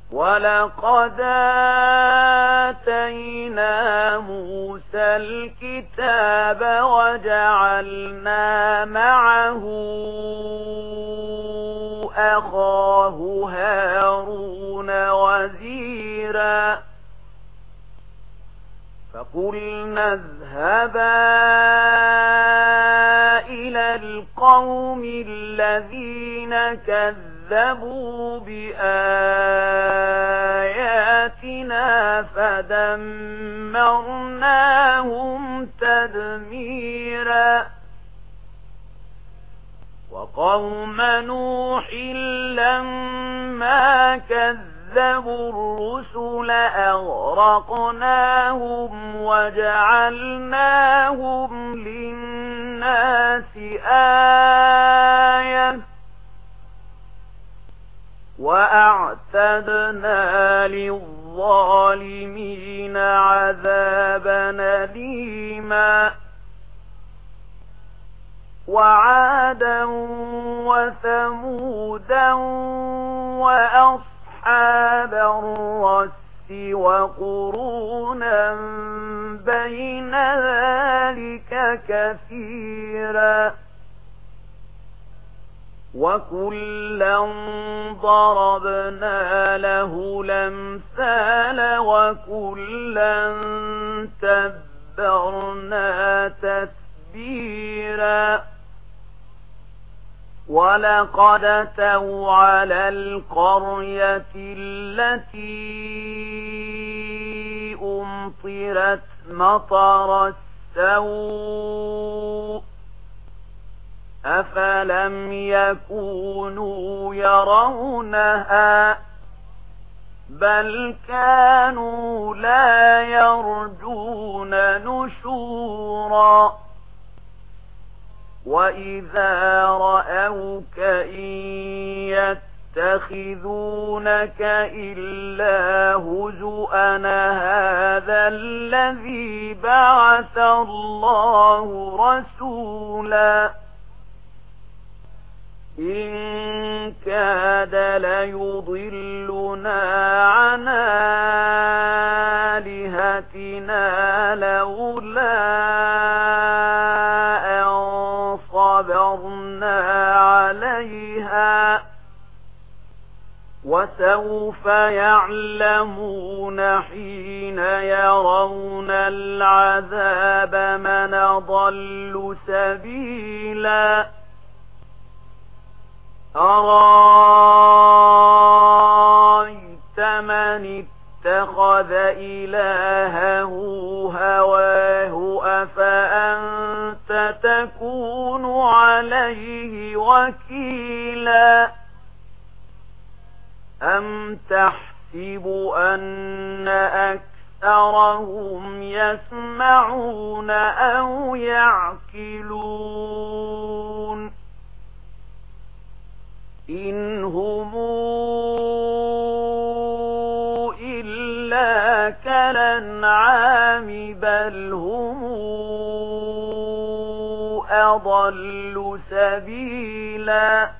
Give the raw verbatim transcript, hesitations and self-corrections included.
ولقد آتينا موسى الكتاب وجعلنا معه أخاه هارون وزيرا فقلنا اذهبا إلى القوم الذين كذبوا بآياتنا فدمرناهم تدميرا وقوم نوح لما كذبوا الرسل أغرقناهم وجعلناهم للناس آية وأعتدنا للظالمين عذابا أليما وعادا وثمودا وأصحاب الرس وقرونا بين ذلك كثيرا وكلا ضربنا له الأمثال وكلا تبرنا تتبيرا ولقد أتوا على القرية التي أمطرت مطر السوء أفلم يكونوا يرونها بل كانوا لا يرجون نشورا وإذا رأوك إن يتخذونك إلا هزؤا هذا الذي بعث الله رسولا إن كاد ليضلنا عن آلهتنا لولا أن صبرنا عليها وسوف يعلمون حين يرون العذاب من أضل سبيلا أرأيت من اتخذ إلهه هواه أفأنت تكون عليه وكيلا أم تحسب أن أكثرهم يسمعون أو يعقلون إن هم إلا كالأنعام بل هم أضل سبيلا